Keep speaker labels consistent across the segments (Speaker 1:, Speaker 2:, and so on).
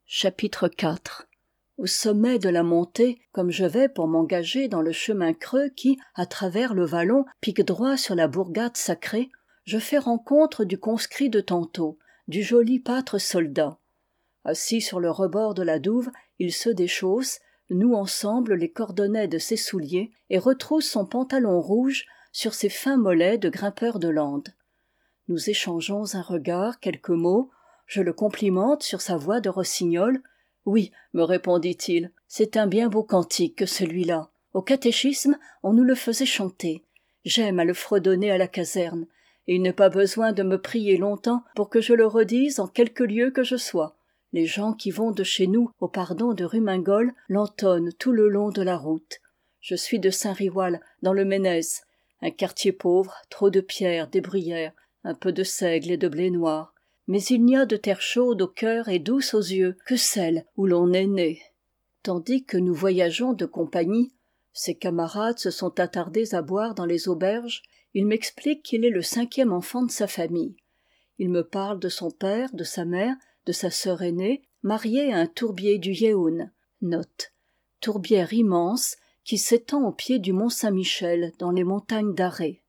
Speaker 1: Chapitre IV. Au sommet de la montée, comme je vais pour m'engager dans le chemin creux qui, à travers le vallon, pique droit sur la bourgade sacrée, je fais rencontre du conscrit de tantôt, du joli pâtre soldat. Assis sur le rebord de la douve, il se déchausse, noue ensemble les cordonnets de ses souliers et retrousse son pantalon rouge sur ses fins mollets de grimpeur de landes. Nous échangeons un regard, quelques mots. Je le complimente sur sa voix de rossignol. « Oui, me répondit-il, c'est un bien beau cantique que celui-là. Au catéchisme, on nous le faisait chanter. J'aime à le fredonner à la caserne, et il n'est pas besoin de me prier longtemps pour que je le redise en quelque lieu que je sois. Les gens qui vont de chez nous au pardon de Rumingol l'entonnent tout le long de la route. Je suis de Saint-Riwal, dans le Ménez, un quartier pauvre, trop de pierres, des bruyères, un peu de seigle et de blé noir. Mais il n'y a de terre chaude au cœur et douce aux yeux que celle où l'on est né. » Tandis que nous voyageons de compagnie, ses camarades se sont attardés à boire dans les auberges, il m'explique qu'il est le 5e enfant de sa famille. Il me parle de son père, de sa mère, de sa sœur aînée, mariée à un tourbier du Yeun. Note. Tourbière immense qui s'étend au pied du mont Saint-Michel dans les montagnes d'Arrée.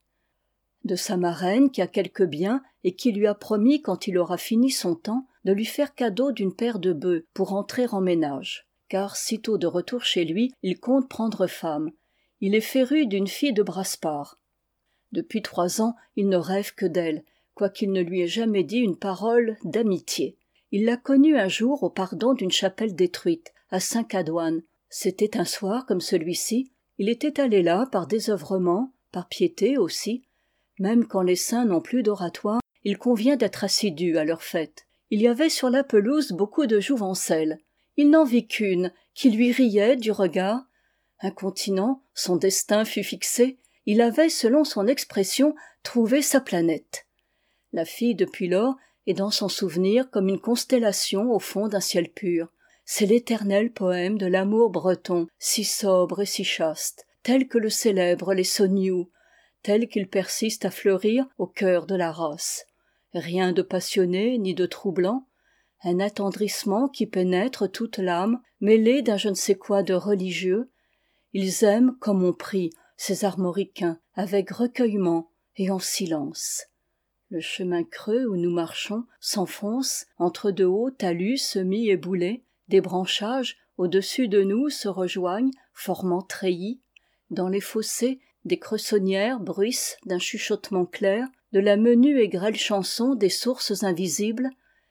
Speaker 1: De sa marraine qui a quelques biens et qui lui a promis quand il aura fini son temps de lui faire cadeau d'une paire de bœufs pour entrer en ménage. Car sitôt de retour chez lui, il compte prendre femme. Il est féru d'une fille de Brasparts. Depuis 3 ans, il ne rêve que d'elle, quoiqu'il ne lui ait jamais dit une parole d'amitié. Il l'a connue un jour au pardon d'une chapelle détruite, à Saint-Cadouane. C'était un soir comme celui-ci. Il était allé là par désœuvrement, par piété aussi. Même quand les saints n'ont plus d'oratoire, il convient d'être assidu à leur fête. Il y avait sur la pelouse beaucoup de jouvencelles. Il n'en vit qu'une qui lui riait du regard. Incontinent, son destin fut fixé. Il avait, selon son expression, trouvé sa planète. La fille, depuis lors, est dans son souvenir comme une constellation au fond d'un ciel pur. C'est l'éternel poème de l'amour breton, si sobre et si chaste, tel que le célèbrent les Sogniou, tel qu'il persiste à fleurir au cœur de la race. Rien de passionné ni de troublant, un attendrissement qui pénètre toute l'âme, mêlé d'un je ne sais quoi de religieux. Ils aiment comme on prie, ces armoricains, avec recueillement et en silence. Le chemin creux où nous marchons s'enfonce entre de hauts talus semi-éboulés, des branchages au-dessus de nous se rejoignent, formant treillis. Dans les fossés, des cressonnières bruissent d'un chuchotement clair, de la menue et grêle chanson des sources invisibles.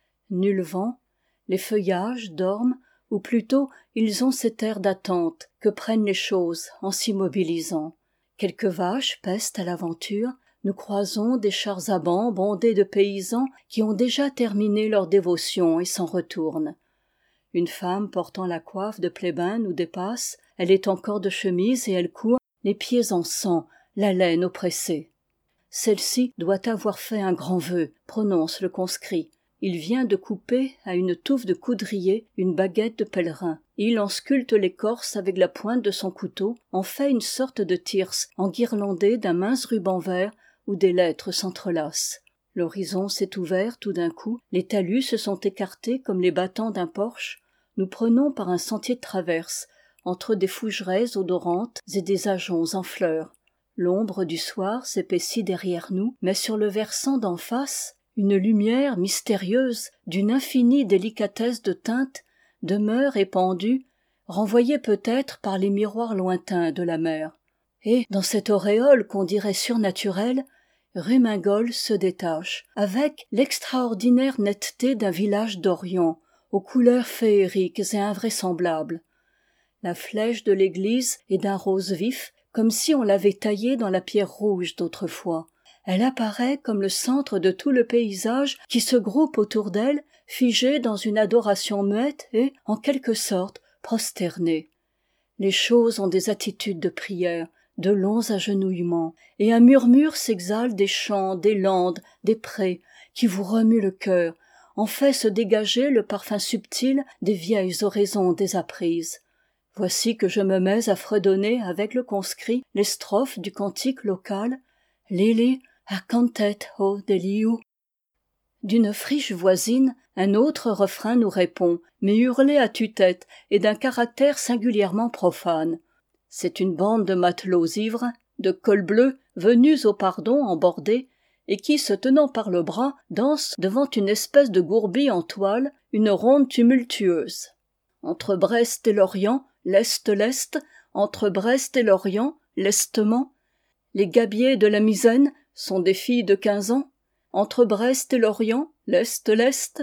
Speaker 1: Nul vent, les feuillages dorment, ou plutôt ils ont cet air d'attente que prennent les choses en s'immobilisant. Quelques vaches pestent à l'aventure, nous croisons des chars à bancs bondés de paysans qui ont déjà terminé leur dévotion et s'en retournent. Une femme portant la coiffe de plébin nous dépasse, elle est encore de chemise et elle court, les pieds en sang, l'haleine oppressée. Celle-ci doit avoir fait un grand vœu, prononce le conscrit. Il vient de couper à une touffe de coudrier une baguette de pèlerin. Il en sculpte l'écorce avec la pointe de son couteau, en fait une sorte de thyrse enguirlandée d'un mince ruban vert où des lettres s'entrelacent. L'horizon s'est ouvert tout d'un coup, les talus se sont écartés comme les battants d'un porche. Nous prenons par un sentier de traverse, entre des fougeraies odorantes et des ajoncs en fleurs. L'ombre du soir s'épaissit derrière nous, mais sur le versant d'en face, une lumière mystérieuse, d'une infinie délicatesse de teinte, demeure épandue, renvoyée peut-être par les miroirs lointains de la mer. Et, dans cette auréole qu'on dirait surnaturelle, Rumingol se détache, avec l'extraordinaire netteté d'un village d'Orient, aux couleurs féeriques et invraisemblables. La flèche de l'église est d'un rose vif, comme si on l'avait taillée dans la pierre rouge d'autrefois. Elle apparaît comme le centre de tout le paysage qui se groupe autour d'elle, figé dans une adoration muette et, en quelque sorte, prosternée. Les choses ont des attitudes de prière, de longs agenouillements, et un murmure s'exhale des champs, des landes, des prés, qui vous remue le cœur, en fait se dégager le parfum subtil des vieilles oraisons désapprises. Voici que je me mets à fredonner avec le conscrit les strophes du cantique local « Lili a cantet ho deliu ». D'une friche voisine, Un autre refrain nous répond, mais hurlé à tue-tête et d'un caractère singulièrement profane. C'est une bande de matelots ivres, de cols bleus, venus au pardon en bordée, et qui, se tenant par le bras, dansent devant une espèce de gourbi en toile, une ronde tumultueuse. Entre Brest et Lorient, lest, entre Brest et Lorient, lestement, les gabiers de la misaine sont des filles de 15 ans, entre Brest et Lorient, lest.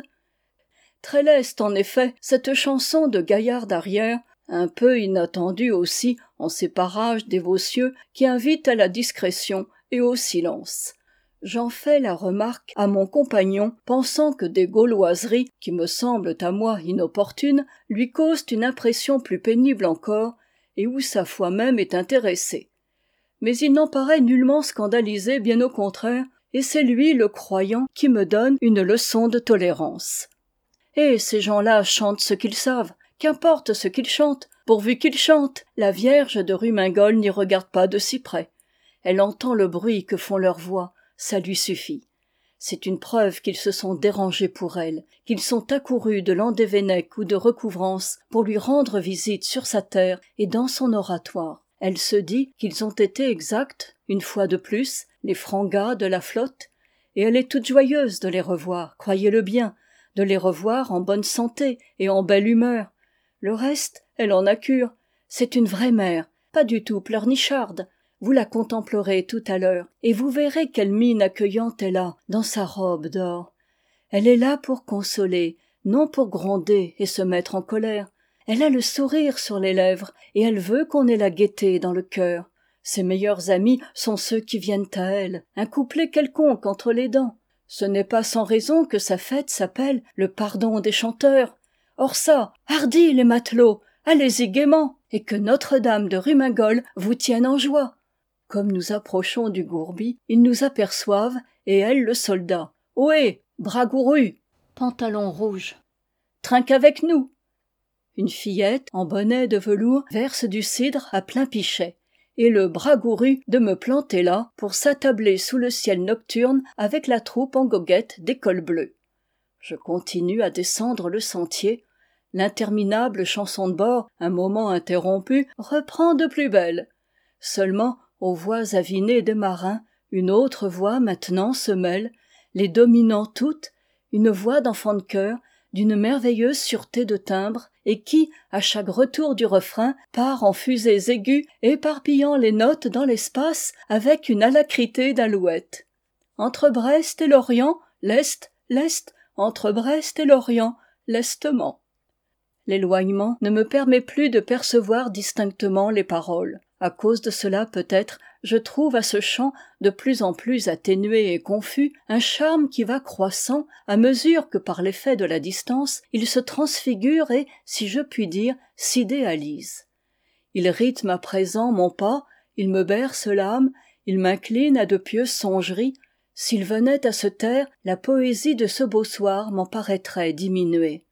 Speaker 1: Très leste, en effet, cette chanson de gaillard d'arrière, un peu inattendue aussi en ces parages dévotieux qui invitent à la discrétion et au silence. J'en fais la remarque à mon compagnon, pensant que des gauloiseries, qui me semblent à moi inopportunes, lui causent une impression plus pénible encore, et où sa foi même est intéressée. Mais il n'en paraît nullement scandalisé, bien au contraire, et c'est lui, le croyant, qui me donne une leçon de tolérance. Et ces gens-là chantent ce qu'ils savent, qu'importe ce qu'ils chantent, pourvu qu'ils chantent. La Vierge de Rumingol n'y regarde pas de si près. Elle entend le bruit que font leurs voix, ça lui suffit. C'est une preuve qu'ils se sont dérangés pour elle, qu'ils sont accourus de Landévennec ou de Recouvrance pour lui rendre visite sur sa terre et dans son oratoire. Elle se dit qu'ils ont été exacts, une fois de plus, les frangats de la flotte, et elle est toute joyeuse de les revoir, croyez-le bien, de les revoir en bonne santé et en belle humeur. Le reste, elle en a cure. C'est une vraie mère, pas du tout pleurnicharde. Vous la contemplerez tout à l'heure, et vous verrez quelle mine accueillante elle a dans sa robe d'or. Elle est là pour consoler, non pour gronder et se mettre en colère. Elle a le sourire sur les lèvres, et elle veut qu'on ait la gaieté dans le cœur. Ses meilleurs amis sont ceux qui viennent à elle, un couplet quelconque entre les dents. Ce n'est pas sans raison que sa fête s'appelle le pardon des chanteurs. Or ça, hardi les matelots, allez-y gaiement, et que Notre-Dame de Rumingol vous tienne en joie. Comme nous approchons du gourbi, ils nous aperçoivent, et elle le soldat. Ohé, bras gourus, pantalon rouge, trinque avec nous. Une fillette en bonnet de velours verse du cidre à plein pichet, et le bras gouru de me planter là pour s'attabler sous le ciel nocturne avec la troupe en goguette des cols bleus. Je continue à descendre le sentier. L'interminable chanson de bord, un moment interrompue, reprend de plus belle. Seulement, aux voix avinées des marins, une autre voix maintenant se mêle, les dominant toutes, une voix d'enfant de chœur, d'une merveilleuse sûreté de timbre, et qui, à chaque retour du refrain, part en fusées aiguës, éparpillant les notes dans l'espace avec une alacrité d'alouette. Entre Brest et Lorient, lest, entre Brest et Lorient, lestement. L'éloignement ne me permet plus de percevoir distinctement les paroles. À cause de cela, peut-être, je trouve à ce chant, de plus en plus atténué et confus, un charme qui va croissant à mesure que par l'effet de la distance, il se transfigure et, si je puis dire, s'idéalise. Il rythme à présent mon pas, il me berce l'âme, il m'incline à de pieuses songeries. S'il venait à se taire, la poésie de ce beau soir m'en paraîtrait diminuée.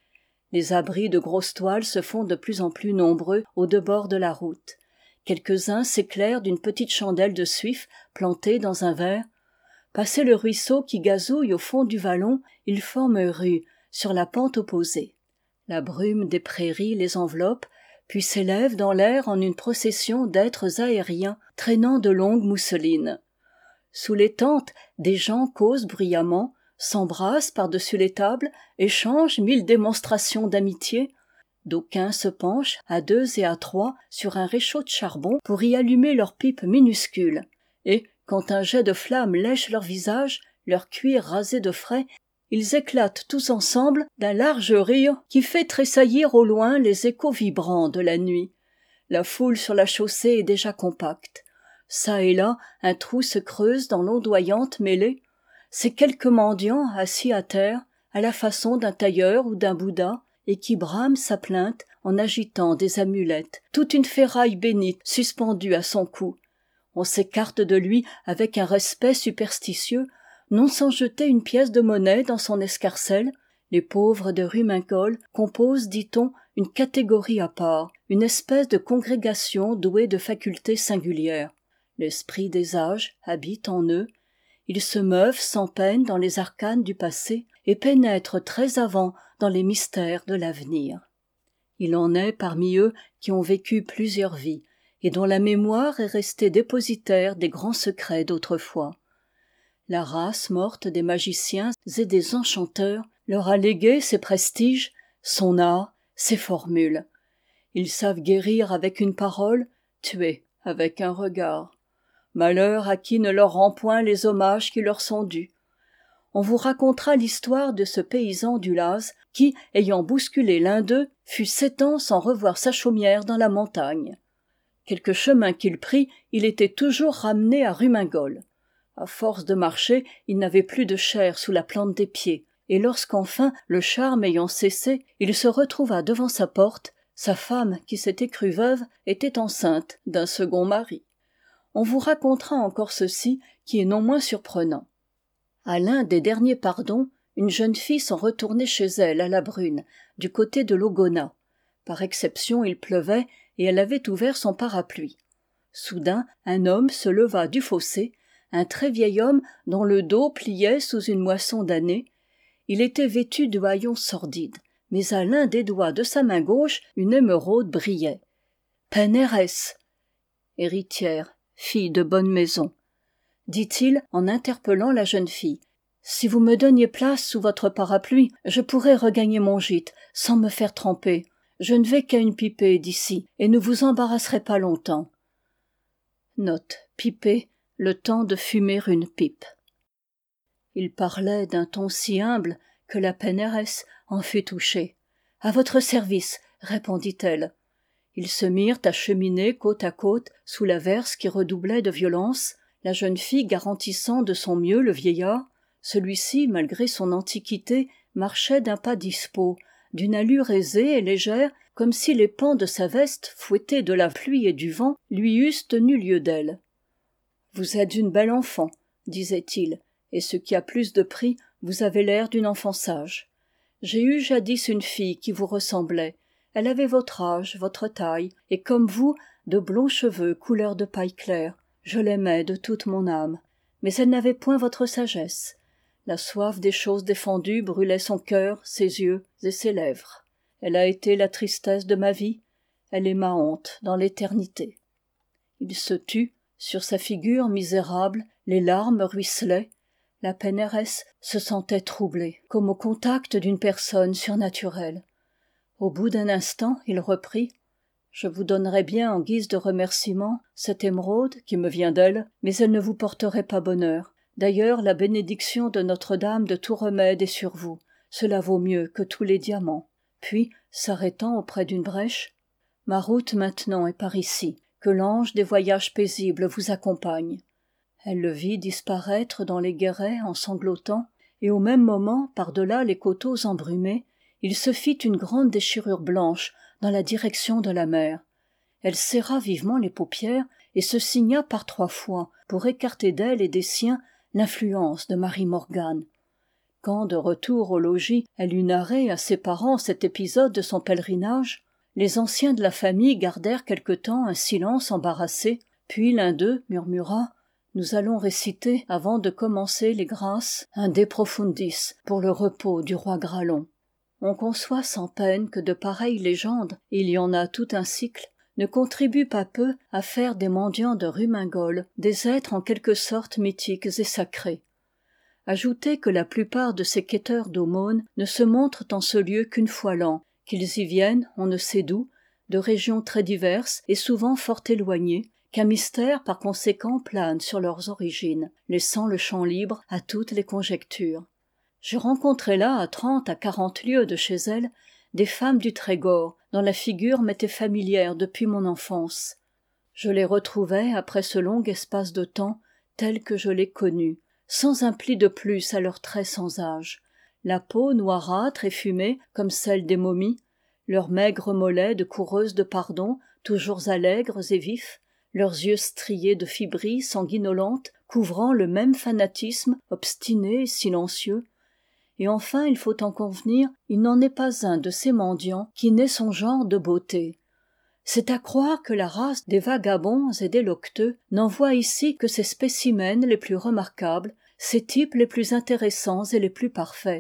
Speaker 1: Les abris de grosses toiles se font de plus en plus nombreux aux deux bords de la route. Quelques-uns s'éclairent d'une petite chandelle de suif plantée dans un verre. Passé le ruisseau qui gazouille au fond du vallon, ils forment rue sur la pente opposée. La brume des prairies les enveloppe, puis s'élève dans l'air en une procession d'êtres aériens traînant de longues mousselines. Sous les tentes, des gens causent bruyamment, s'embrassent par-dessus les tables, échangent 1000 démonstrations d'amitié. D'aucuns se penchent, à 2 et à 3, sur un réchaud de charbon pour y allumer leurs pipes minuscules. Et, quand un jet de flamme lèche leur visage, leur cuir rasé de frais, ils éclatent tous ensemble d'un large rire qui fait tressaillir au loin les échos vibrants de la nuit. La foule sur la chaussée est déjà compacte. Ça et là, un trou se creuse dans l'ondoyante mêlée. C'est quelques mendiants assis à terre, à la façon d'un tailleur ou d'un bouddha, et qui brame sa plainte en agitant des amulettes, toute une ferraille bénite suspendue à son cou. On s'écarte de lui avec un respect superstitieux, non sans jeter une pièce de monnaie dans son escarcelle. Les pauvres de Rumingol composent, dit-on, une catégorie à part, une espèce de congrégation douée de facultés singulières. L'esprit des âges habite en eux. Ils se meuvent sans peine dans les arcanes du passé, et pénètrent très avant dans les mystères de l'avenir. Il en est parmi eux qui ont vécu plusieurs vies, et dont la mémoire est restée dépositaire des grands secrets d'autrefois. La race morte des magiciens et des enchanteurs leur a légué ses prestiges, son art, ses formules. Ils savent guérir avec une parole, tuer avec un regard. Malheur à qui ne leur rend point les hommages qui leur sont dus. On vous racontera l'histoire de ce paysan du Laz qui, ayant bousculé l'un d'eux, fut 7 ans sans revoir sa chaumière dans la montagne. Quelque chemin qu'il prît, il était toujours ramené à Rumingol. À force de marcher, il n'avait plus de chair sous la plante des pieds, et lorsqu'enfin, le charme ayant cessé, il se retrouva devant sa porte, sa femme, qui s'était crue veuve, était enceinte d'un second mari. On vous racontera encore ceci, qui est non moins surprenant. À l'un des derniers pardons, une jeune fille s'en retournait chez elle à la Brune, du côté de l'Ogona. Par exception, il pleuvait, et elle avait ouvert son parapluie. Soudain, un homme se leva du fossé, un très vieil homme dont le dos pliait sous une moisson d'années. Il était vêtu de haillons sordides, mais à l'un des doigts de sa main gauche, une émeraude brillait. « Pénéresse !» Héritière, fille de bonne maison, dit-il en interpellant la jeune fille. « Si vous me donniez place sous votre parapluie, je pourrais regagner mon gîte, sans me faire tremper. Je ne vais qu'à une pipée d'ici, et ne vous embarrasserai pas longtemps. » Note, piper, le temps de fumer une pipe. Il parlait d'un ton si humble que la pénéresse en fut touchée. « À votre service, » répondit-elle. Ils se mirent à cheminer côte à côte sous l'averse qui redoublait de violence, la jeune fille garantissant de son mieux le vieillard. Celui-ci, malgré son antiquité, marchait d'un pas dispos, d'une allure aisée et légère, comme si les pans de sa veste, fouettés de la pluie et du vent, lui eussent tenu lieu d'elle. « Vous êtes une belle enfant, » disait-il, « et ce qui a plus de prix, vous avez l'air d'une enfant sage. J'ai eu jadis une fille qui vous ressemblait. Elle avait votre âge, votre taille, et comme vous, de blonds cheveux couleur de paille claire. Je l'aimais de toute mon âme. Mais elle n'avait point votre sagesse. La soif des choses défendues brûlait son cœur, ses yeux et ses lèvres. Elle a été la tristesse de ma vie. Elle est ma honte dans l'éternité. » Il se tut. Sur sa figure misérable, les larmes ruisselaient. La pénéresse se sentait troublée, comme au contact d'une personne surnaturelle. Au bout d'un instant, il reprit. « Je vous donnerais bien en guise de remerciement cette émeraude qui me vient d'elle, mais elle ne vous porterait pas bonheur. D'ailleurs, la bénédiction de Notre-Dame de tout remède est sur vous. Cela vaut mieux que tous les diamants. » Puis, s'arrêtant auprès d'une brèche, « Ma route maintenant est par ici. Que l'ange des voyages paisibles vous accompagne. » Elle le vit disparaître dans les guérets en sanglotant, et au même moment, par-delà les coteaux embrumés, il se fit une grande déchirure blanche dans la direction de la mer. Elle serra vivement les paupières et se signa par 3 fois pour écarter d'elle et des siens l'influence de Marie Morgane. Quand, de retour au logis, elle eut narré à ses parents cet épisode de son pèlerinage, les anciens de la famille gardèrent quelque temps un silence embarrassé, puis l'un d'eux murmura « Nous allons réciter, avant de commencer les grâces, un De Profundis pour le repos du roi Gralon. » On conçoit sans peine que de pareilles légendes, et il y en a tout un cycle, ne contribuent pas peu à faire des mendiants de Rumingol des êtres en quelque sorte mythiques et sacrés. Ajoutez que la plupart de ces quêteurs d'aumônes ne se montrent en ce lieu qu'une fois l'an, qu'ils y viennent, on ne sait d'où, de régions très diverses et souvent fort éloignées, qu'un mystère par conséquent plane sur leurs origines, laissant le champ libre à toutes les conjectures. J'ai rencontré là, à 30 à 40 lieues de chez elles, des femmes du Trégor, dont la figure m'était familière depuis mon enfance. Je les retrouvai, après ce long espace de temps, telles que je les connus, sans un pli de plus à leurs traits sans âge, la peau noirâtre et fumée comme celle des momies, leurs maigres mollets de coureuses de pardon, toujours allègres et vifs, leurs yeux striés de fibrilles sanguinolentes couvrant le même fanatisme obstiné et silencieux. Et enfin, il faut en convenir, il n'en est pas un de ces mendiants qui n'ait son genre de beauté. C'est à croire que la race des vagabonds et des loqueteux n'envoie ici que ses spécimens les plus remarquables, ses types les plus intéressants et les plus parfaits,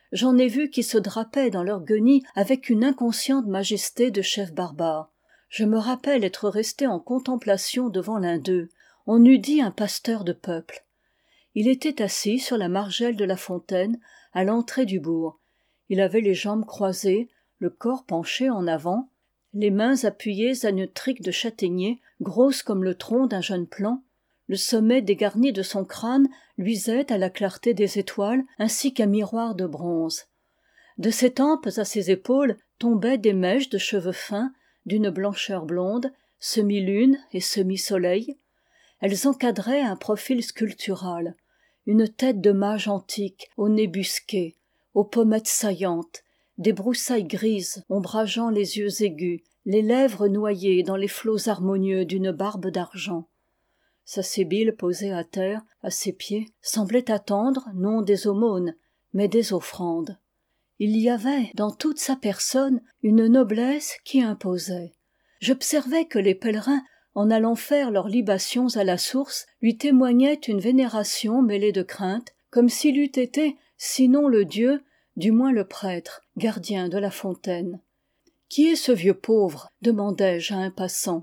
Speaker 1: j'en ai vu qui se drapaient dans leurs guenilles avec une inconsciente majesté de chefs barbares. Je me rappelle être resté en contemplation devant l'un d'eux, on eût dit un pasteur de peuple. Il était assis sur la margelle de la fontaine, à l'entrée du bourg. Il avait les jambes croisées, le corps penché en avant, les mains appuyées à une trique de châtaignier, grosse comme le tronc d'un jeune plant. Le sommet dégarni de son crâne luisait à la clarté des étoiles, ainsi qu'un miroir de bronze. De ses tempes à ses épaules tombaient des mèches de cheveux fins, d'une blancheur blonde, semi-lune et semi-soleil. Elles encadraient un profil sculptural, une tête de mage antique au nez busqué, aux pommettes saillantes, des broussailles grises ombrageant les yeux aigus, les lèvres noyées dans les flots harmonieux d'une barbe d'argent. Sa sébile posée à terre, à ses pieds, semblait attendre non des aumônes, mais des offrandes. Il y avait dans toute sa personne une noblesse qui imposait. J'observais que les pèlerins, en allant faire leurs libations à la source, lui témoignaient une vénération mêlée de crainte, comme s'il eût été, sinon le dieu, du moins le prêtre, gardien de la fontaine. « Qui est ce vieux pauvre ?» demandai-je à un passant.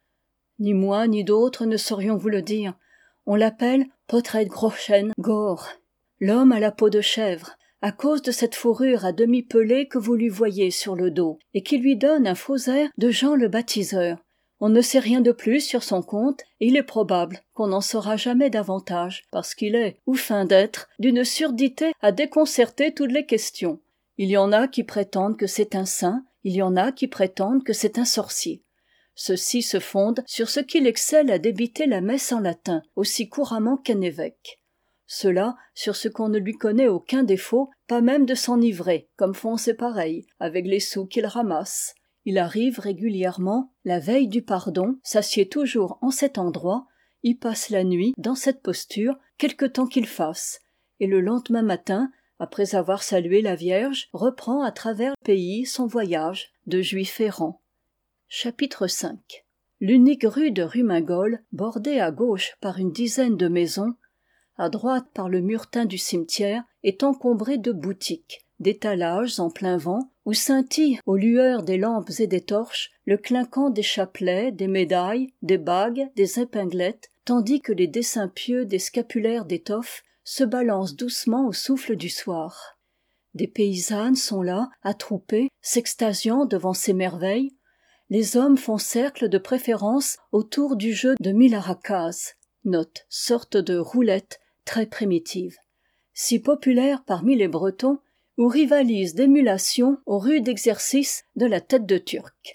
Speaker 1: « Ni moi ni d'autres ne saurions vous le dire. On l'appelle Potred Groschen Gor, l'homme à la peau de chèvre, à cause de cette fourrure à demi pelée que vous lui voyez sur le dos, et qui lui donne un faux air de Jean le baptiseur. On ne sait rien de plus sur son compte, et il est probable qu'on n'en saura jamais davantage, parce qu'il est, ou feint d'être, d'une surdité à déconcerter toutes les questions. Il y en a qui prétendent que c'est un saint, il y en a qui prétendent que c'est un sorcier. Ceux-ci se fondent sur ce qu'il excelle à débiter la messe en latin, aussi couramment qu'un évêque. Ceux-là sur ce qu'on ne lui connaît aucun défaut, pas même de s'enivrer, comme font ses pareils, avec les sous qu'ils ramassent. Il arrive régulièrement, la veille du pardon, s'assied toujours en cet endroit, y passe la nuit, dans cette posture, quelque temps qu'il fasse, et le lendemain matin, après avoir salué la Vierge, reprend à travers le pays son voyage de juif errant. Chapitre 5. L'unique rue de Rumingol, bordée à gauche par une dizaine de maisons, à droite par le murtin du cimetière, est encombrée de boutiques, d'étalages en plein vent, où scintille aux lueurs des lampes et des torches le clinquant des chapelets, des médailles, des bagues, des épinglettes, tandis que les dessins pieux des scapulaires d'étoffe se balancent doucement au souffle du soir. Des paysannes sont là, attroupées, s'extasiant devant ces merveilles. Les hommes font cercle de préférence autour du jeu de milaracaz, note, sorte de roulette très primitive, si populaire parmi les Bretons, où rivalisent d'émulation au rude exercice de la tête de Turc.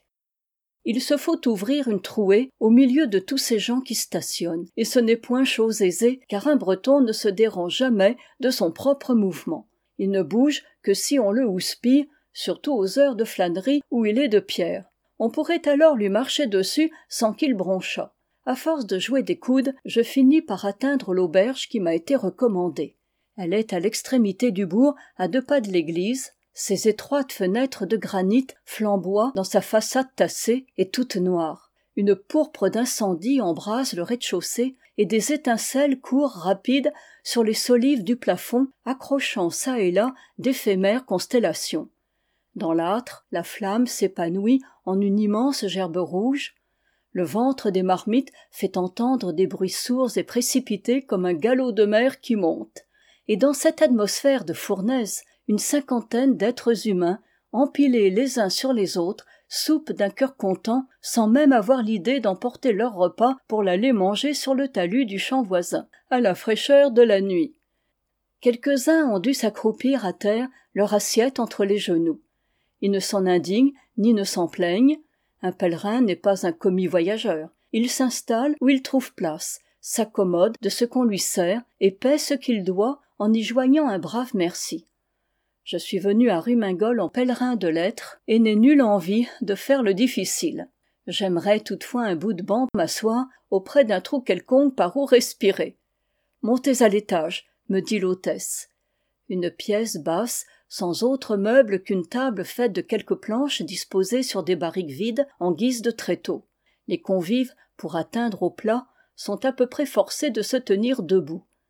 Speaker 1: Il se faut ouvrir une trouée au milieu de tous ces gens qui stationnent, et ce n'est point chose aisée, car un Breton ne se dérange jamais de son propre mouvement. Il ne bouge que si on le houspille, surtout aux heures de flânerie où il est de pierre. On pourrait alors lui marcher dessus sans qu'il bronchât. À force de jouer des coudes, je finis par atteindre l'auberge qui m'a été recommandée. Elle est à l'extrémité du bourg, à 2 pas de l'église. Ses étroites fenêtres de granit flamboient dans sa façade tassée et toute noire. Une pourpre d'incendie embrase le rez-de-chaussée et des étincelles courent rapides sur les solives du plafond, accrochant çà et là d'éphémères constellations. Dans l'âtre, la flamme s'épanouit en une immense gerbe rouge. Le ventre des marmites fait entendre des bruits sourds et précipités comme un galop de mer qui monte. Et dans cette atmosphère de fournaise, une 50aine d'êtres humains, empilés les uns sur les autres, soupent d'un cœur content, sans même avoir l'idée d'emporter leur repas pour l'aller manger sur le talus du champ voisin, à la fraîcheur de la nuit. Quelques-uns ont dû s'accroupir à terre, leur assiette entre les genoux. Ils ne s'en indignent, ni ne s'en plaignent. Un pèlerin n'est pas un commis voyageur. Il s'installe où il trouve place, s'accommode de ce qu'on lui sert et paie ce qu'il doit en y joignant un brave merci. Je suis venu à Rumingol en pèlerin de lettres et n'ai nulle envie de faire le difficile. J'aimerais toutefois un bout de banc m'asseoir auprès d'un trou quelconque par où respirer. « Montez à l'étage », me dit l'hôtesse. Une pièce basse, sans autre meuble qu'une table faite de quelques planches disposées sur des barriques vides en guise de tréteau. Les convives, pour atteindre au plat, sont à peu près forcés de se tenir debout.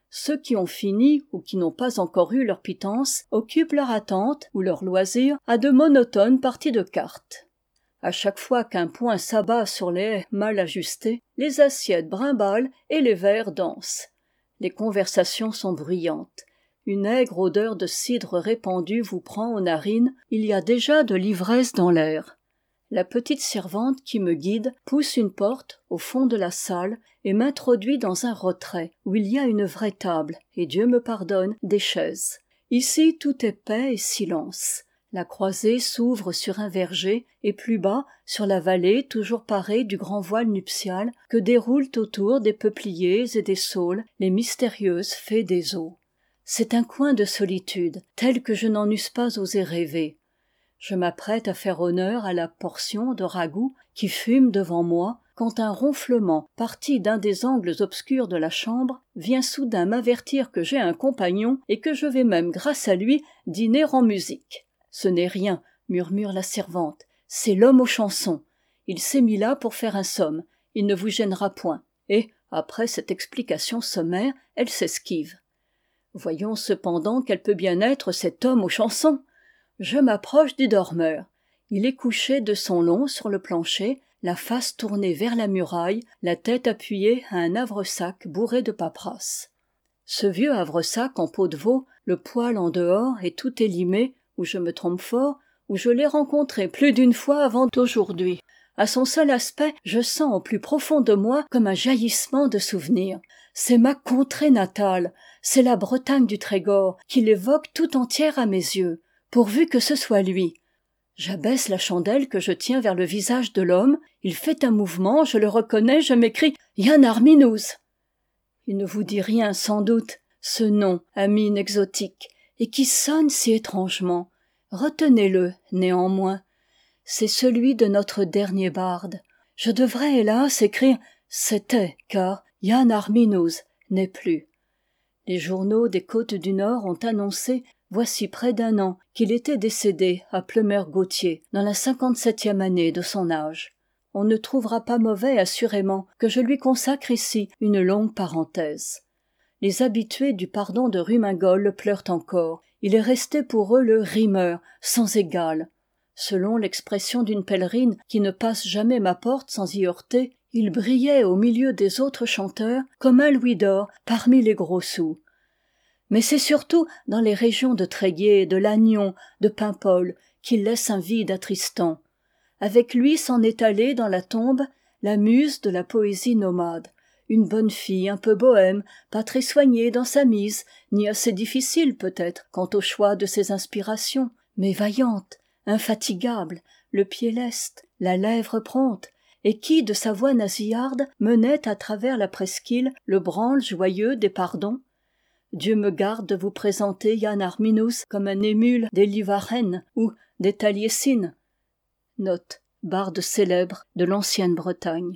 Speaker 1: Ceux qui ont fini ou qui n'ont pas encore eu leur pitance occupent leur attente ou leur loisir à de monotones parties de cartes. À chaque fois qu'un point s'abat sur les haies mal ajustées, les assiettes brimballent et les verres dansent. Les conversations sont bruyantes. Une aigre odeur de cidre répandu vous prend aux narines, il y a déjà de l'ivresse dans l'air. La petite servante qui me guide pousse une porte au fond de la salle et m'introduit dans un retrait où il y a une vraie table et, Dieu me pardonne, des chaises. Ici tout est paix et silence. La croisée s'ouvre sur un verger et plus bas, sur la vallée toujours parée du grand voile nuptial que déroulent autour des peupliers et des saules les mystérieuses fées des eaux. C'est un coin de solitude tel que je n'en eusse pas osé rêver. Je m'apprête à faire honneur à la portion de ragoût qui fume devant moi quand un ronflement parti d'un des angles obscurs de la chambre vient soudain m'avertir que j'ai un compagnon et que je vais même grâce à lui dîner en musique. Ce n'est rien, murmure la servante, c'est l'homme aux chansons. Il s'est mis là pour faire un somme, il ne vous gênera point. Et, après cette explication sommaire, elle s'esquive. Voyons cependant quel peut bien être cet homme aux chansons. Je m'approche du dormeur. Il est couché de son long sur le plancher, la face tournée vers la muraille, la tête appuyée à un havresac bourré de paperasses. Ce vieux havresac en peau de veau, le poil en dehors et tout élimé, ou je me trompe fort, ou je l'ai rencontré plus d'une fois avant d'aujourd'hui. À son seul aspect, je sens au plus profond de moi comme un jaillissement de souvenirs. C'est ma contrée natale, c'est la Bretagne du Trégor, qui l'évoque tout entière à mes yeux, pourvu que ce soit lui. J'abaisse la chandelle que je tiens vers le visage de l'homme, il fait un mouvement, je le reconnais, je m'écrie « Yann Arminouz !» Il ne vous dit rien sans doute, ce nom à mine exotique, et qui sonne si étrangement. Retenez-le, néanmoins. C'est celui de notre dernier barde. Je devrais, hélas, écrire « c'était », car Yann Arminouz n'est plus. Les journaux des côtes du Nord ont annoncé, voici près d'un an, qu'il était décédé à Pleumeur-Gautier, dans la 57e année de son âge. On ne trouvera pas mauvais, assurément, que je lui consacre ici une longue parenthèse. Les habitués du pardon de Rumingol le pleurent encore. Il est resté pour eux le rimeur, sans égal. Selon l'expression d'une pèlerine qui ne passe jamais ma porte sans y heurter, il brillait au milieu des autres chanteurs comme un louis d'or parmi les gros sous. Mais c'est surtout dans les régions de Tréguier, de Lannion, de Paimpol qu'il laisse un vide attristant. Avec lui s'en est allée dans la tombe la muse de la poésie nomade, une bonne fille un peu bohème, pas très soignée dans sa mise, ni assez difficile peut-être quant au choix de ses inspirations, mais vaillante, infatigable, le pied leste, la lèvre prompte, et qui, de sa voix nasillarde, menait à travers la presqu'île le branle joyeux des pardons. Dieu me garde de vous présenter Yann Arminouz comme un émule des Livarenne ou des Taliesin. Note, barde célèbre de l'ancienne Bretagne.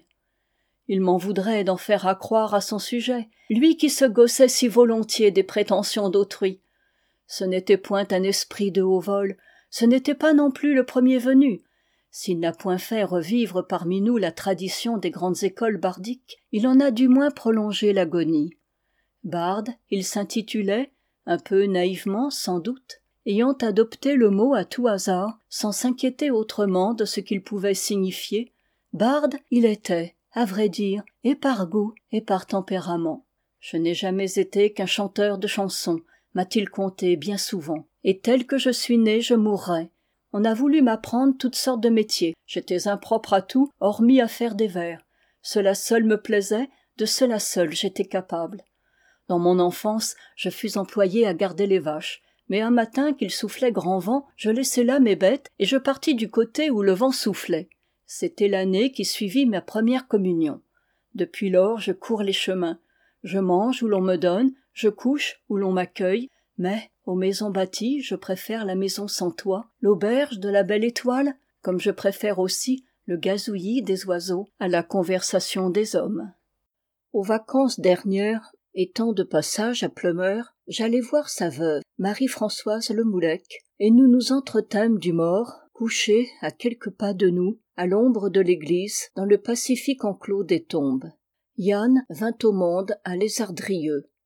Speaker 1: Il m'en voudrait d'en faire accroire à son sujet, lui qui se gaussait si volontiers des prétentions d'autrui. Ce n'était point un esprit de haut vol, ce n'était pas non plus le premier venu. S'il n'a point fait revivre parmi nous la tradition des grandes écoles bardiques, il en a du moins prolongé l'agonie. Barde, il s'intitulait, un peu naïvement sans doute, ayant adopté le mot à tout hasard, sans s'inquiéter autrement de ce qu'il pouvait signifier. Barde, il était, à vrai dire, et par goût et par tempérament. Je n'ai jamais été qu'un chanteur de chansons, m'a-t-il conté bien souvent, et tel que je suis né, je mourrai. On a voulu m'apprendre toutes sortes de métiers, j'étais impropre à tout, hormis à faire des vers. Cela seul me plaisait, de cela seul j'étais capable. Dans mon enfance, je fus employé à garder les vaches, mais un matin qu'il soufflait grand vent, je laissai là mes bêtes et je partis du côté où le vent soufflait. C'était l'année qui suivit ma première communion. Depuis lors, je cours les chemins. Je mange où l'on me donne, je couche où l'on m'accueille, mais, aux maisons bâties, je préfère la maison sans toit, l'auberge de la belle étoile, comme je préfère aussi le gazouillis des oiseaux à la conversation des hommes. Aux vacances dernières, étant de passage à Pleumeur, j'allai voir sa veuve, Marie-Françoise Lemoulec, et nous nous entretînmes du mort, couché à quelques pas de nous, à l'ombre de l'église, dans le pacifique enclos des tombes. Yann vint au monde à Lézardrieux.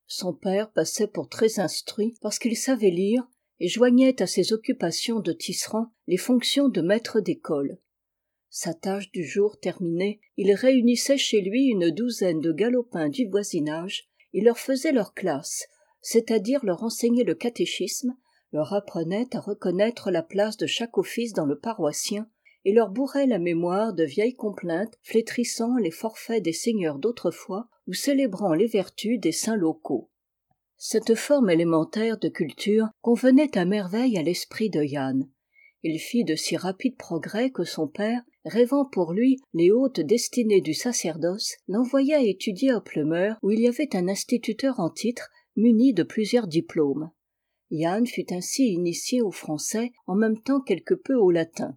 Speaker 1: Son père passait pour très instruit parce qu'il savait lire et joignait à ses occupations de tisserand les fonctions de maître d'école. Sa tâche du jour terminée, il réunissait chez lui une douzaine de galopins du voisinage et leur faisait leur classe, c'est-à-dire leur enseignait le catéchisme, leur apprenait à reconnaître la place de chaque office dans le paroissien et leur bourrait la mémoire de vieilles complaintes flétrissant les forfaits des seigneurs d'autrefois ou célébrant les vertus des saints locaux. Cette forme élémentaire de culture convenait à merveille à l'esprit de Yann. Il fit de si rapides progrès que son père, rêvant pour lui les hautes destinées du sacerdoce, l'envoya étudier à Pleumeur où il y avait un instituteur en titre muni de plusieurs diplômes. Yann fut ainsi initié au français en même temps quelque peu au latin.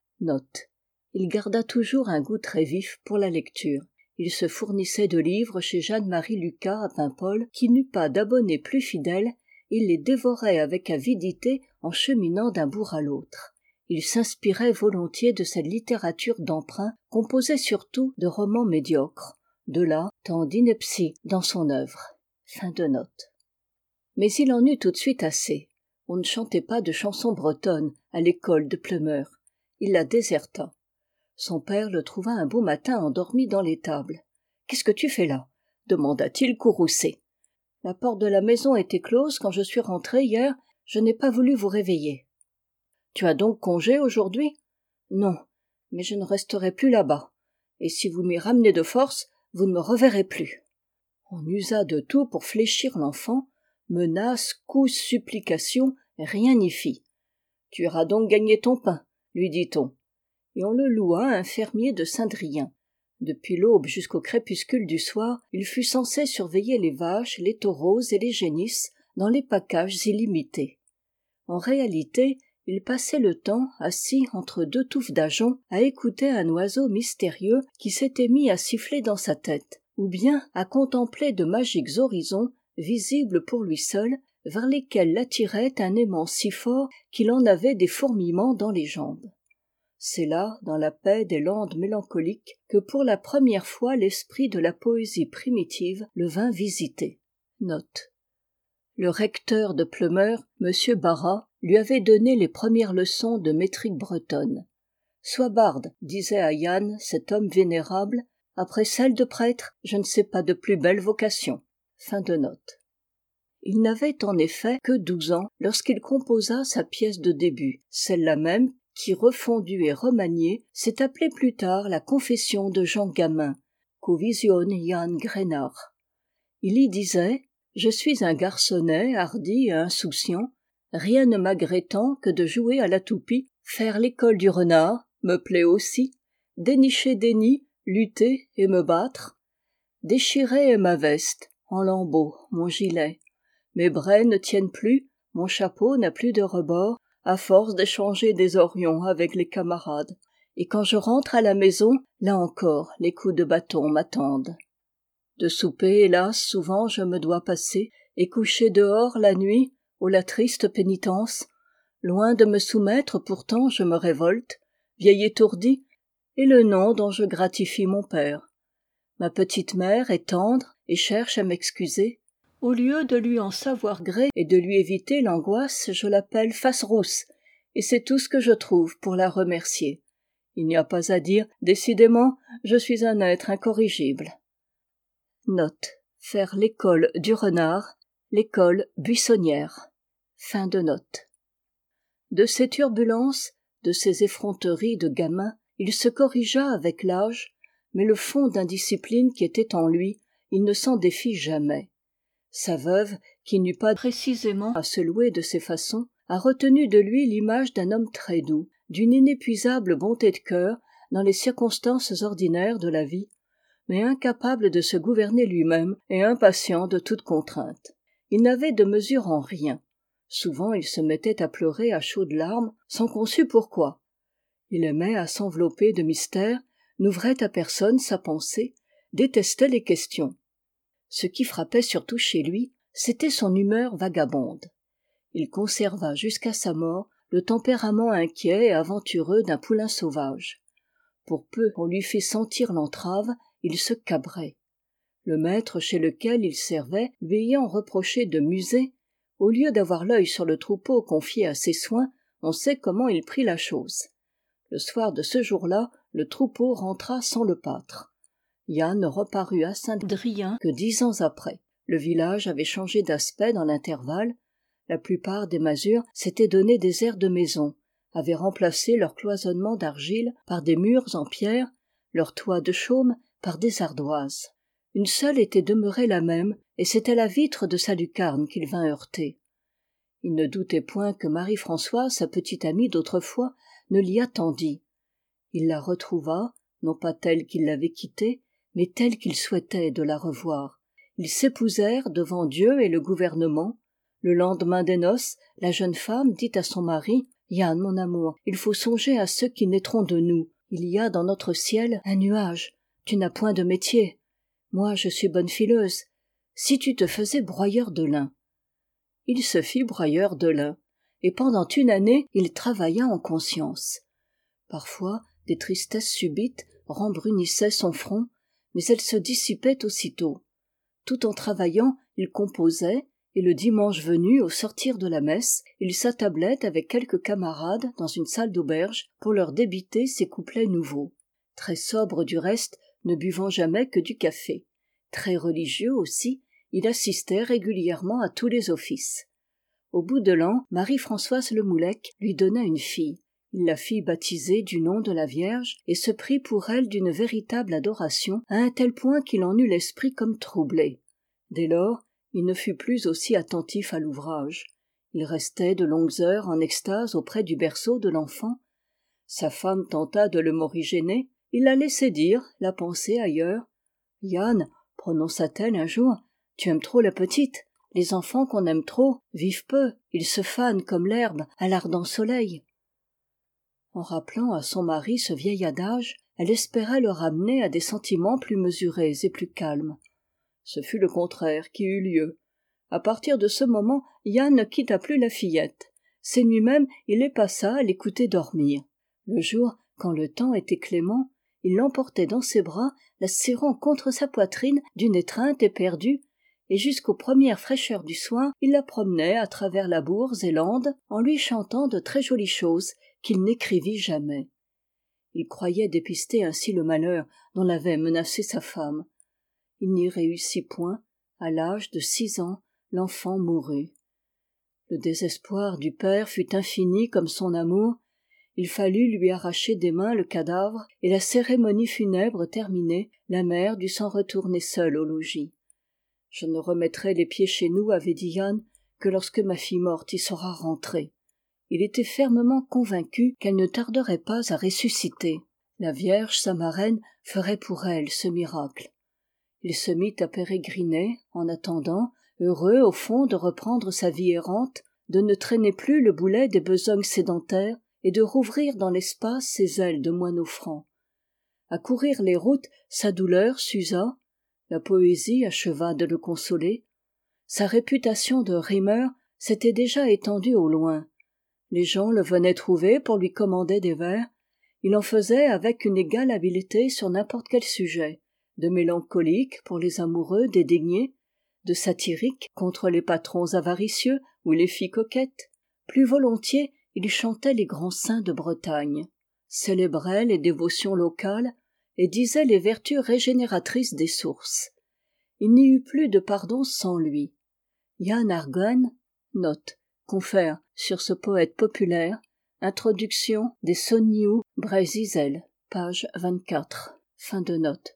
Speaker 1: Note. Il garda toujours un goût très vif pour la lecture. Il se fournissait de livres chez Jeanne-Marie Lucas à Paimpol, qui n'eut pas d'abonnés plus fidèles, il les dévorait avec avidité en cheminant d'un bourg à l'autre. Il s'inspirait volontiers de cette littérature d'emprunt, composée surtout de romans médiocres. De là, tant d'ineptie dans son œuvre. Fin de note. Mais il en eut tout de suite assez. On ne chantait pas de chansons bretonnes à l'école de Pleumeur. Il la déserta. Son père le trouva un beau matin endormi dans l'étable. « Qu'est-ce que tu fais là ?» demanda-t-il courroucé. « La porte de la maison était close quand je suis rentré hier, je n'ai pas voulu vous réveiller. »« Tu as donc congé aujourd'hui ?»« Non, mais je ne resterai plus là-bas. Et si vous m'y ramenez de force, vous ne me reverrez plus. » On usa de tout pour fléchir l'enfant, menaces, coups, supplications, rien n'y fit. « Tu iras donc gagner ton pain, lui dit-on. Et on le loua à un fermier de Saint-Drien. Depuis l'aube jusqu'au crépuscule du soir, il fut censé surveiller les vaches, les taureaux et les génisses dans les paccages illimités. En réalité, il passait le temps assis entre deux touffes d'ajoncs à écouter un oiseau mystérieux qui s'était mis à siffler dans sa tête, ou bien à contempler de magiques horizons, visibles pour lui seul, vers lesquels l'attirait un aimant si fort qu'il en avait des fourmillements dans les jambes. C'est là, dans la paix des landes mélancoliques, que pour la première fois l'esprit de la poésie primitive le vint visiter. Note. Le recteur de Pleumeur, M. Barras, lui avait donné les premières leçons de métrique bretonne. « Sois barde, disait à Yann cet homme vénérable, après celle de prêtre, je ne sais pas de plus belle vocation. » Fin de note. Il n'avait en effet que 12 ans lorsqu'il composa sa pièce de début, celle-là même qui, refondue et remaniée, s'est appelée plus tard la Confession de Jean Gamin, Covision Jan Grenard. Il y disait « Je suis un garçonnet hardi et insouciant, rien ne m'agrée tant que de jouer à la toupie, faire l'école du renard, me plaît aussi, dénicher des nids, lutter et me battre, déchirer ma veste, en lambeaux mon gilet, mes braies ne tiennent plus, mon chapeau n'a plus de rebord, à force d'échanger des orions avec les camarades. Et quand je rentre à la maison, là encore, les coups de bâton m'attendent. De souper, hélas, souvent je me dois passer, et coucher dehors la nuit, ô la triste pénitence. Loin de me soumettre, pourtant je me révolte, vieil étourdi, et le nom dont je gratifie mon père. Ma petite mère est tendre et cherche à m'excuser. Au lieu de lui en savoir gré et de lui éviter l'angoisse, je l'appelle face rousse, et c'est tout ce que je trouve pour la remercier. Il n'y a pas à dire, décidément, je suis un être incorrigible. Note. Faire l'école du renard, l'école buissonnière. Fin de note. De ces turbulences, de ces effronteries de gamin, il se corrigea avec l'âge, mais le fond d'indiscipline qui était en lui, il ne s'en défit jamais. Sa veuve, qui n'eut pas précisément à se louer de ses façons, a retenu de lui l'image d'un homme très doux, d'une inépuisable bonté de cœur dans les circonstances ordinaires de la vie, mais incapable de se gouverner lui-même et impatient de toute contrainte. Il n'avait de mesure en rien. Souvent il se mettait à pleurer à chaudes larmes, sans qu'on sût pourquoi. Il aimait à s'envelopper de mystères, n'ouvrait à personne sa pensée, détestait les questions. Ce qui frappait surtout chez lui, c'était son humeur vagabonde. Il conserva jusqu'à sa mort le tempérament inquiet et aventureux d'un poulain sauvage. Pour peu qu'on lui fît sentir l'entrave, il se cabrait. Le maître chez lequel il servait lui ayant reproché de muser, au lieu d'avoir l'œil sur le troupeau confié à ses soins, on sait comment il prit la chose. Le soir de ce jour-là, le troupeau rentra sans le pâtre. Yann ne reparut à Saint-Drien que 10 ans après. Le village avait changé d'aspect dans l'intervalle. La plupart des masures s'étaient donné des airs de maison, avaient remplacé leurs cloisonnements d'argile par des murs en pierre, leurs toits de chaume par des ardoises. Une seule était demeurée la même, et c'était la vitre de sa lucarne qu'il vint heurter. Il ne doutait point que Marie-Françoise, sa petite amie d'autrefois, ne l'y attendît. Il la retrouva, non pas telle qu'il l'avait quittée, mais telle qu'il souhaitait de la revoir. Ils s'épousèrent devant Dieu et le gouvernement. Le lendemain des noces, la jeune femme dit à son mari: « Yann, mon amour, il faut songer à ceux qui naîtront de nous. Il y a dans notre ciel un nuage. Tu n'as point de métier. Moi, je suis bonne fileuse. Si tu te faisais broyeur de lin. » Il se fit broyeur de lin, et pendant une année, il travailla en conscience. Parfois, des tristesses subites rembrunissaient son front, mais elles se dissipaient aussitôt. Tout en travaillant, il composait, et le dimanche venu, au sortir de la messe, il s'attablait avec quelques camarades dans une salle d'auberge pour leur débiter ses couplets nouveaux. Très sobre du reste, ne buvant jamais que du café. Très religieux aussi, il assistait régulièrement à tous les offices. Au bout de l'an, Marie-Françoise Lemoulec lui donna une fille. Il la fit baptiser du nom de la Vierge et se prit pour elle d'une véritable adoration, à un tel point qu'il en eut l'esprit comme troublé. Dès lors, il ne fut plus aussi attentif à l'ouvrage. Il restait de longues heures en extase auprès du berceau de l'enfant. Sa femme tenta de le morigéner. Il la laissait dire, la pensée ailleurs. « Yann, prononça-t-elle un jour, tu aimes trop la petite. Les enfants qu'on aime trop vivent peu, ils se fanent comme l'herbe à l'ardent soleil. » En rappelant à son mari ce vieil adage, elle espérait le ramener à des sentiments plus mesurés et plus calmes. Ce fut le contraire qui eut lieu. À partir de ce moment, Yann ne quitta plus la fillette. Ces nuits même, il les passa à l'écouter dormir. Le jour, quand le temps était clément, il l'emportait dans ses bras, la serrant contre sa poitrine d'une étreinte éperdue, et jusqu'aux premières fraîcheurs du soir, il la promenait à travers labours et landes en lui chantant de très jolies choses qu'il n'écrivit jamais. Il croyait dépister ainsi le malheur dont l'avait menacé sa femme. Il n'y réussit point. À l'âge de 6 ans, l'enfant mourut. Le désespoir du père fut infini comme son amour. Il fallut lui arracher des mains le cadavre, et la cérémonie funèbre terminée, la mère dut s'en retourner seule au logis. « Je ne remettrai les pieds chez nous, avait dit Yann, que lorsque ma fille morte y sera rentrée. » Il était fermement convaincu qu'elle ne tarderait pas à ressusciter. La Vierge, sa marraine, ferait pour elle ce miracle. Il se mit à pérégriner, en attendant, heureux au fond de reprendre sa vie errante, de ne traîner plus le boulet des besognes sédentaires et de rouvrir dans l'espace ses ailes de moineau franc. À courir les routes, sa douleur s'usa, la poésie acheva de le consoler. Sa réputation de rimeur s'était déjà étendue au loin. Les gens le venaient trouver pour lui commander des vers. Il en faisait avec une égale habileté sur n'importe quel sujet, de mélancolique pour les amoureux dédaignés, de satirique contre les patrons avaricieux ou les filles coquettes. Plus volontiers, il chantait les grands saints de Bretagne, célébrait les dévotions locales et disait les vertus régénératrices des sources. Il n'y eut plus de pardon sans lui. Yann Arguen, note, confère sur ce poète populaire, introduction des Sogniou Brézizel, page 24, fin de note.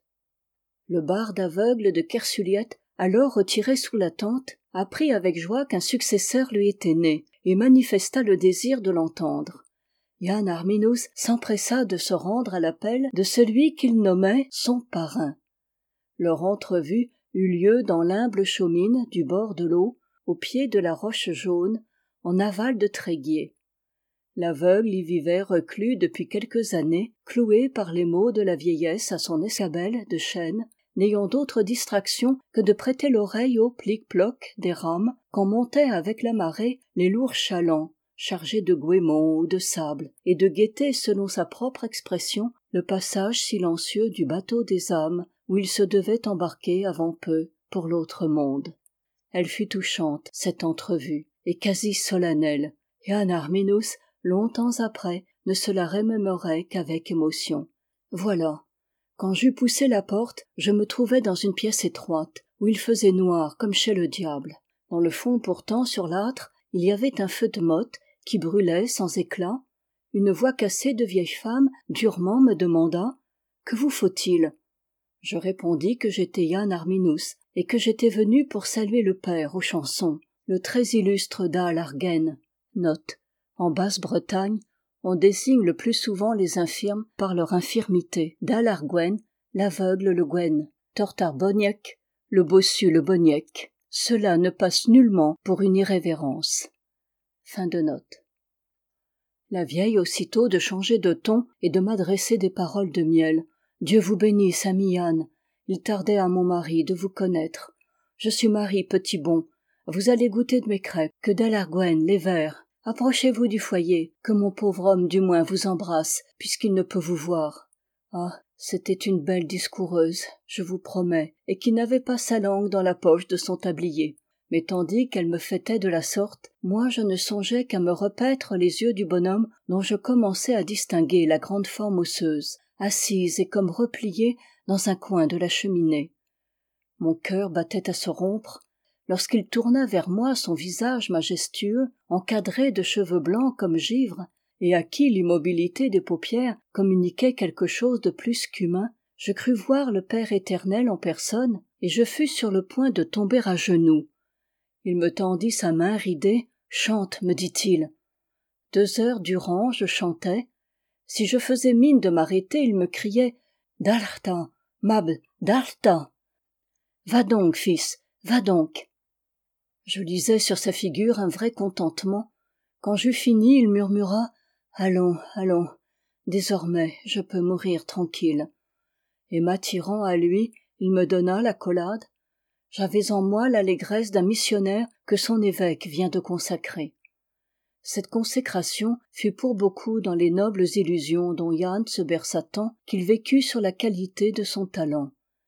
Speaker 1: Le barde aveugle de Kersuliet, alors retiré sous la tente, apprit avec joie qu'un successeur lui était né et manifesta le désir de l'entendre. Yann Arminus s'empressa de se rendre à l'appel de celui qu'il nommait son parrain. Leur entrevue eut lieu dans l'humble chaumine du bord de l'eau, au pied de la roche jaune, en aval de Tréguier. L'aveugle y vivait reclus depuis quelques années, cloué par les maux de la vieillesse à son escabelle de chêne, n'ayant d'autre distraction que de prêter l'oreille au plic-ploc des rames quand montaient avec la marée les lourds chalands, chargés de goémons ou de sable, et de guetter, selon sa propre expression, le passage silencieux du bateau des âmes où il se devait embarquer avant peu pour l'autre monde. Elle fut touchante, cette entrevue, et quasi solennelle, et Ann Arminus, longtemps après, ne se la remémorait qu'avec émotion. Voilà. Quand j'eus poussé la porte, je me trouvai dans une pièce étroite, où il faisait noir comme chez le diable. Dans le fond pourtant, sur l'âtre, il y avait un feu de motte qui brûlait sans éclat. Une voix cassée de vieille femme durement me demanda « Que vous faut-il » Je répondis que j'étais Yann Arminus et que j'étais venu pour saluer le père aux chansons, le très illustre Dal Argen. Note. En Basse-Bretagne, on désigne le plus souvent les infirmes par leur infirmité. Dal Argwen, l'aveugle le Gwen, Tortar Boniek, le bossu le Boniek. Cela ne passe nullement pour une irrévérence. Fin de note. La vieille aussitôt de changer de ton et de m'adresser des paroles de miel. Dieu vous bénisse, ami Yann. Il tardait à mon mari de vous connaître. Je suis Marie Petitbon. Vous allez goûter de mes crêpes, que Dal Argwen, les verts. Approchez-vous du foyer, que mon pauvre homme du moins vous embrasse, puisqu'il ne peut vous voir. Ah, c'était une belle discoureuse, je vous promets, et qui n'avait pas sa langue dans la poche de son tablier. Mais tandis qu'elle me fêtait de la sorte, moi je ne songeais qu'à me repaître les yeux du bonhomme dont je commençais à distinguer la grande forme osseuse, assise et comme repliée dans un coin de la cheminée. Mon cœur battait à se rompre, lorsqu'il tourna vers moi son visage majestueux, encadré de cheveux blancs comme givre, et à qui l'immobilité des paupières communiquait quelque chose de plus qu'humain, je crus voir le Père éternel en personne, et je fus sur le point de tomber à genoux. Il me tendit sa main ridée. « Chante, me dit-il. » 2 heures durant, je chantais. Si je faisais mine de m'arrêter, il me criait « Dalta, Mab, Dalta !»« Va donc, fils, va donc !» Je lisais sur sa figure un vrai contentement. Quand j'eus fini, il murmura « Allons, allons, désormais je peux mourir tranquille. » Et m'attirant à lui, il me donna l'accolade. J'avais en moi l'allégresse d'un missionnaire que son évêque vient de consacrer. Cette consécration fut pour beaucoup dans les nobles illusions dont Yann se berça tant qu'il vécut sur la qualité de son talent.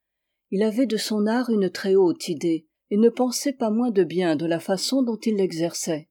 Speaker 1: Il avait de son art une très haute idée, et ne pensait pas moins de bien de la façon dont il l'exerçait.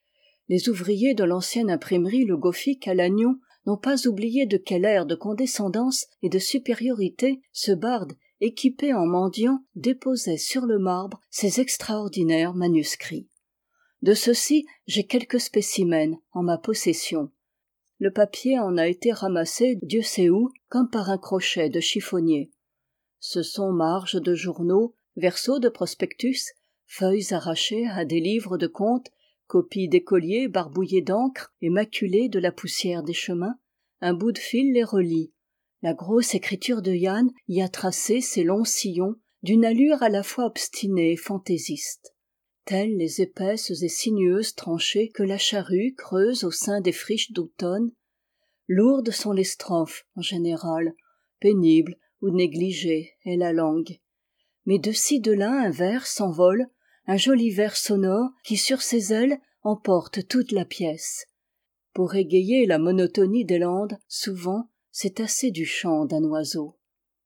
Speaker 1: Les ouvriers de l'ancienne imprimerie Le Gothique à Lannion n'ont pas oublié de quel air de condescendance et de supériorité ce barde, équipé en mendiant, déposait sur le marbre ses extraordinaires manuscrits. De ceux-ci, j'ai quelques spécimens en ma possession. Le papier en a été ramassé Dieu sait où, comme par un crochet de chiffonnier. Ce sont marges de journaux, versos de prospectus, feuilles arrachées à des livres de comptes, copies d'écoliers barbouillés d'encre et maculés de la poussière des chemins. Un bout de fil les relie. La grosse écriture de Yann y a tracé ses longs sillons d'une allure à la fois obstinée et fantaisiste. Telles les épaisses et sinueuses tranchées que la charrue creuse au sein des friches d'automne, lourdes sont les strophes en général, pénibles ou négligées est la langue. Mais de ci de là un vers s'envole, un joli vers sonore qui sur ses ailes emporte toute la pièce. Pour égayer la monotonie des landes, souvent, c'est assez du chant d'un oiseau.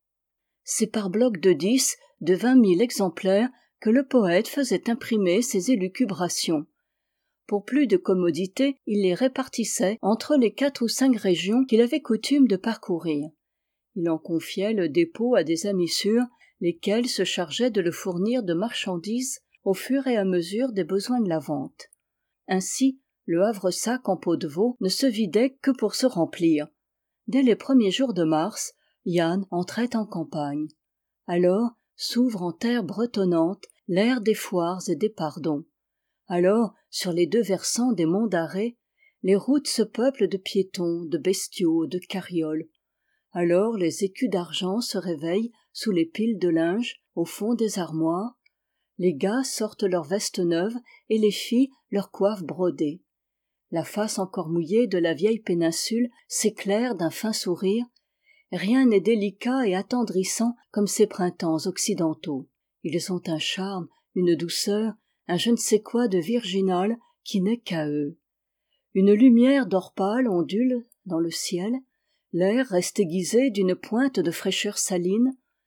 Speaker 1: C'est par blocs de 10, de 20 000 exemplaires que le poète faisait imprimer ses élucubrations. Pour plus de commodité, il les répartissait entre les 4 ou 5 régions qu'il avait coutume de parcourir. Il en confiait le dépôt à des amis sûrs, lesquels se chargeaient de le fournir de marchandises au fur et à mesure des besoins de la vente. Ainsi, le havresac en peau de veau ne se vidait que pour se remplir. Dès les premiers jours de mars, Yann entrait en campagne. Alors s'ouvre en terre bretonnante l'ère des foires et des pardons. Alors, sur les 2 versants des monts d'Arrée, les routes se peuplent de piétons, de bestiaux, de carrioles. Alors les écus d'argent se réveillent sous les piles de linge au fond des armoires. Les gars sortent leurs vestes neuves et les filles leurs coiffes brodées. La face encore mouillée de la vieille péninsule s'éclaire d'un fin sourire. Rien n'est délicat et attendrissant comme ces printemps occidentaux. Ils ont un charme, une douceur, un je ne sais quoi de virginal qui n'est qu'à eux. Une lumière d'or pâle ondule dans le ciel, l'air reste aiguisé d'une pointe de fraîcheur saline,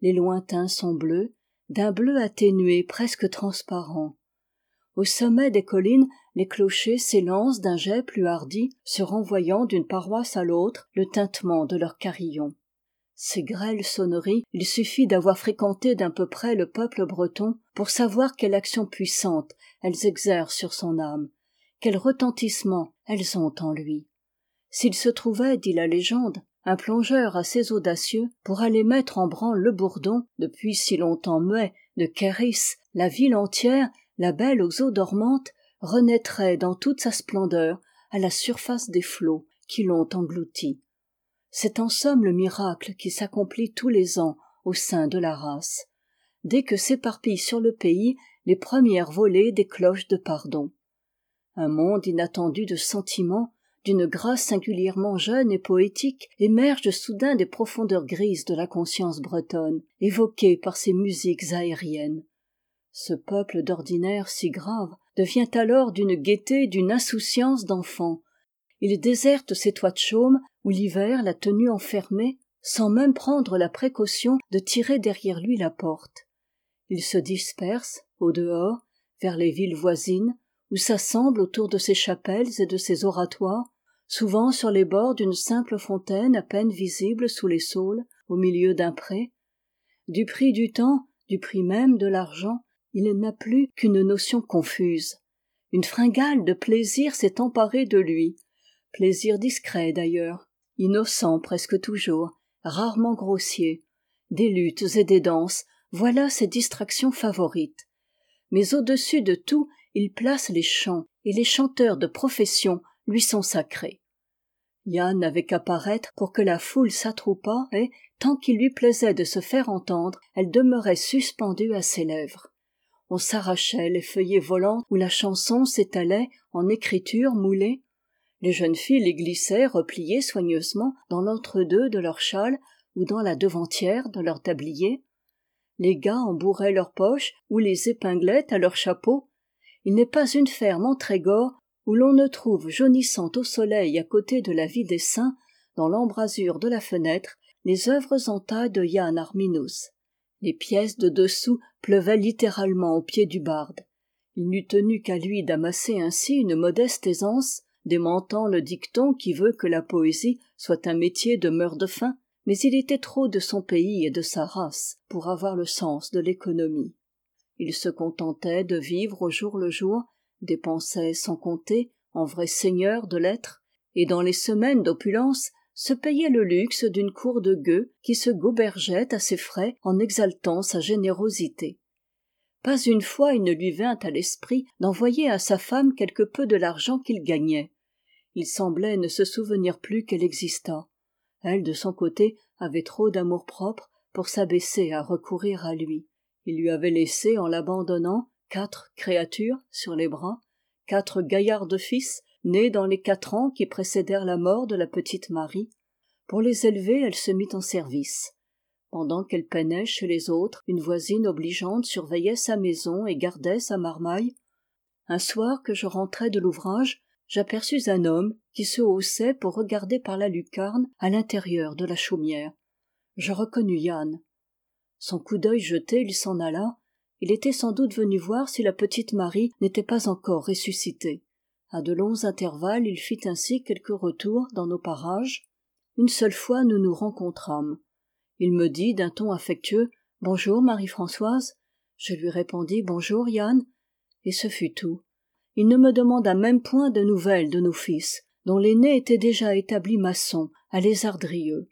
Speaker 1: Les lointains sont bleus, d'un bleu atténué presque transparent. Au sommet des collines, les clochers s'élancent d'un jet plus hardi, se renvoyant d'une paroisse à l'autre le tintement de leurs carillons. Ces grêles sonneries, il suffit d'avoir fréquenté d'un peu près le peuple breton pour savoir quelle action puissante elles exercent sur son âme, quel retentissement elles ont en lui. S'il se trouvait, dit la légende, un plongeur assez audacieux pour aller mettre en branle le bourdon, depuis si longtemps muet, de Ker-is, la ville entière, la belle aux eaux dormantes, renaîtrait dans toute sa splendeur à la surface des flots qui l'ont engloutie. C'est en somme le miracle qui s'accomplit tous les ans au sein de la race, dès que s'éparpillent sur le pays les premières volées des cloches de pardon. Un monde inattendu de sentiments, d'une grâce singulièrement jeune et poétique, émerge soudain des profondeurs grises de la conscience bretonne, évoquée par ces musiques aériennes. Ce peuple d'ordinaire si grave devient alors d'une gaieté, d'une insouciance d'enfant. Il déserte ses toits de chaume où l'hiver l'a tenu enfermé, sans même prendre la précaution de tirer derrière lui la porte. Il se disperse, au dehors, vers les villes voisines, où s'assemblent autour de ses chapelles et de ses oratoires, souvent sur les bords d'une simple fontaine à peine visible sous les saules, au milieu d'un pré. Du prix du temps, du prix même de l'argent, il n'a plus qu'une notion confuse. Une fringale de plaisir s'est emparée de lui, plaisir discret d'ailleurs, innocent presque toujours, rarement grossier. Des luttes et des danses, voilà ses distractions favorites. Mais au-dessus de tout, il place les chants, et les chanteurs de profession lui sont sacrés. Yann n'avait qu'à paraître pour que la foule s'attroupât et, tant qu'il lui plaisait de se faire entendre, elle demeurait suspendue à ses lèvres. On s'arrachait les feuillets volants où la chanson s'étalait en écriture moulée. Les jeunes filles les glissaient repliées soigneusement dans l'entre-deux de leur châle ou dans la devantière de leur tablier. Les gars embourraient leurs poches ou les épinglaient à leur chapeau. Il n'est pas une ferme en Trégor où l'on ne trouve jaunissant au soleil à côté de la vie des saints, dans l'embrasure de la fenêtre, les œuvres en taille de Yann Arminus. Les pièces de dessous pleuvaient littéralement au pied du barde. Il n'eût tenu qu'à lui d'amasser ainsi une modeste aisance, démentant le dicton qui veut que la poésie soit un métier de meurt-de-faim, mais il était trop de son pays et de sa race pour avoir le sens de l'économie. Il se contentait de vivre au jour le jour, dépensait sans compter, en vrai seigneur de l'être, et dans les semaines d'opulence, se payait le luxe d'une cour de gueux qui se gobergeait à ses frais en exaltant sa générosité. Pas une fois il ne lui vint à l'esprit d'envoyer à sa femme quelque peu de l'argent qu'il gagnait. Il semblait ne se souvenir plus qu'elle existât. Elle, de son côté, avait trop d'amour-propre pour s'abaisser à recourir à lui. Il lui avait laissé, en l'abandonnant, 4 créatures sur les bras, 4 gaillards de fils, nés dans les 4 ans qui précédèrent la mort de la petite Marie. Pour les élever, elle se mit en service. Pendant qu'elle peinait chez les autres, une voisine obligeante surveillait sa maison et gardait sa marmaille. Un soir que je rentrais de l'ouvrage, j'aperçus un homme qui se haussait pour regarder par la lucarne à l'intérieur de la chaumière. Je reconnus Yann. Son coup d'œil jeté, il s'en alla. Il était sans doute venu voir si la petite Marie n'était pas encore ressuscitée. À de longs intervalles, il fit ainsi quelques retours dans nos parages. Une seule fois, nous nous rencontrâmes. Il me dit d'un ton affectueux « Bonjour Marie-Françoise ». Je lui répondis « Bonjour Yann ». Et ce fut tout. Il ne me demanda même point de nouvelles de nos fils, dont l'aîné était déjà établi maçon à Lézardrieux.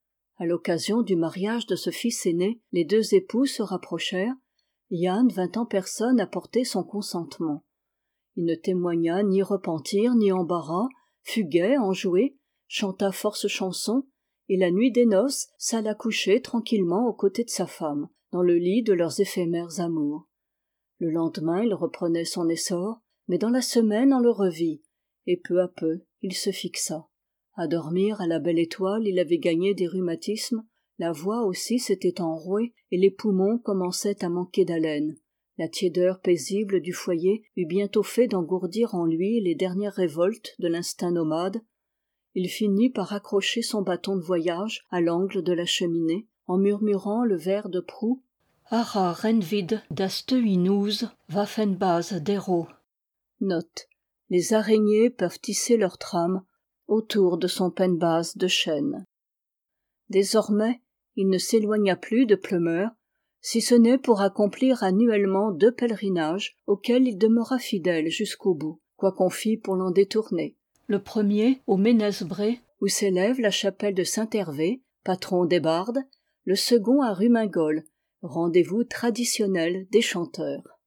Speaker 1: À l'occasion du mariage de ce fils aîné, les 2 époux se rapprochèrent. Yann vint en personne apporter son consentement. Il ne témoigna ni repentir ni embarras, fut gai, enjoué, chanta force chansons, et la nuit des noces s'alla coucher tranquillement aux côtés de sa femme, dans le lit de leurs éphémères amours. Le lendemain, il reprenait son essor, mais dans la semaine on le revit, et peu à peu il se fixa. À dormir à la belle étoile, il avait gagné des rhumatismes, la voix aussi s'était enrouée, et les poumons commençaient à manquer d'haleine. La tiédeur paisible du foyer eut bientôt fait d'engourdir en lui les dernières révoltes de l'instinct nomade. Il finit par accrocher son bâton de voyage à l'angle de la cheminée, en murmurant le vers de proue. Ara renvid d'asteinus waffenbase dero. Note. Les araignées peuvent tisser leur trame autour de son pennbase de chêne. Désormais, il ne s'éloigna plus de Plumeur, si ce n'est pour accomplir annuellement 2 pèlerinages auxquels il demeura fidèle jusqu'au bout, quoiqu'on fît pour l'en détourner. Le premier au Ménesbré, où s'élève la chapelle de Saint-Hervé, patron des bardes, le second à Rumingol, rendez-vous traditionnel des chanteurs.